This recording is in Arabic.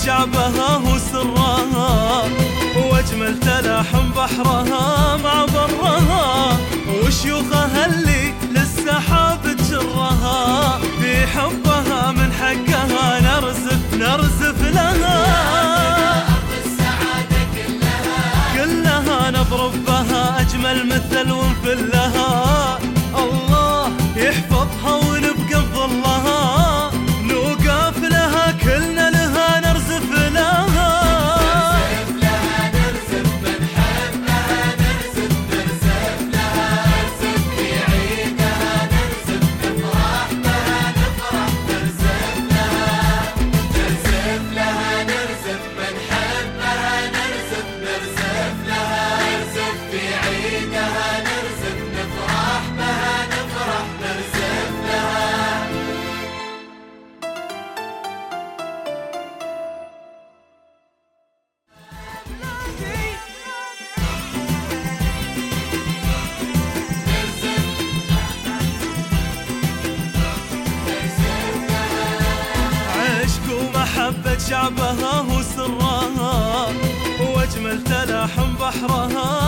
شعبها وسرها، واجمل تلاحم بحرها مع برها، وشيوخها اللي للسحاب تجرها، في حبها من حقها نرزف لها. السعادة كلها نضرب بها أجمل مثل ونفلها، الله يحفظها ونبقى بظلها، نوقف لها كلنا لها نرزف لها. نرزف من حبها، نرزف لها، نرزف في عيدها، نرزف نفرح بها، نرزف لها، نرزف من حبها، نرزف لها، نرزف في عيدها، نرزف نفرح بها، نرزف لها. عشق ومحبة شعبها وسرها، واجمل تلاحم بحرها